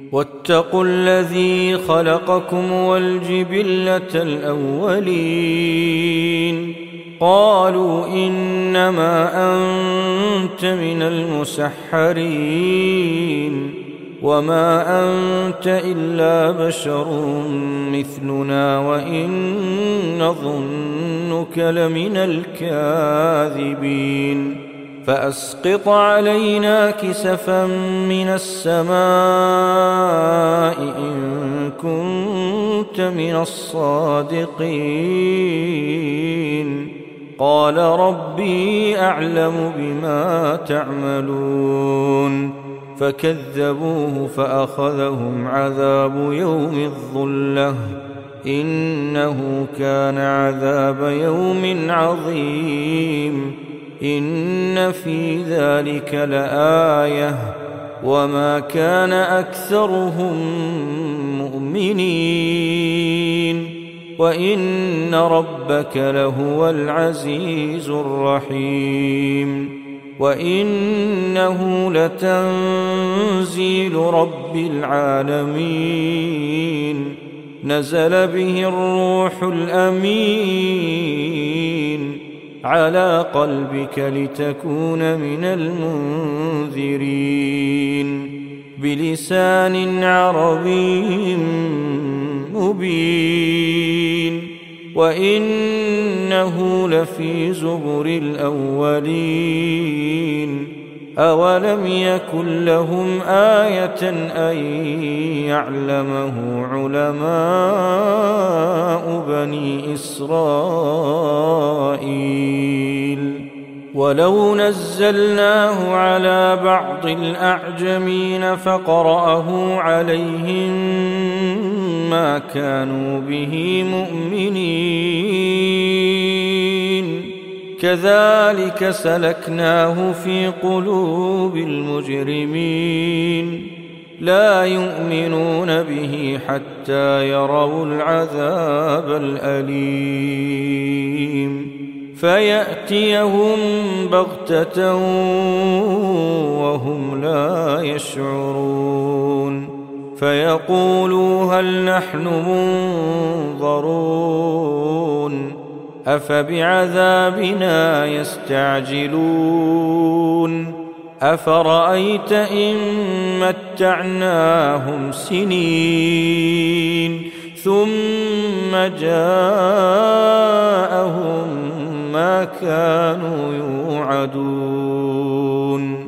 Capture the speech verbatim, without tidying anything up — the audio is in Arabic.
واتقوا الذي خلقكم والجبلة الأولين قالوا إنما أنت من المسحرين وما أنت إلا بشر مثلنا وإن نظنك لمن الكاذبين فأسقط علينا كسفا من السماء إن كنت من الصادقين قال ربي أعلم بما تعملون فكذبوه فأخذهم عذاب يوم الظلة إنه كان عذاب يوم عظيم إن في ذلك لآية وما كان أكثرهم مؤمنين وإن ربك لهو العزيز الرحيم وإنه لتنزيل رب العالمين نزل به الروح الأمين على قلبك لتكون من المنذرين بلسان عربي مبين وإنه لفي زبر الأولين أولم يكن لهم آية أن يعلمه علماء بني إسرائيل ولو نزلناه على بعض الأعجمين فقرأه عليهم ما كانوا به مؤمنين كذلك سلكناه في قلوب المجرمين لا يؤمنون به حتى يروا العذاب الأليم فيأتيهم بغتة وهم لا يشعرون فيقولوا هل نحن منظرون أفبعذابنا يستعجلون أفرأيت إن متعناهم سنين ثم جاءهم ما كانوا يوعدون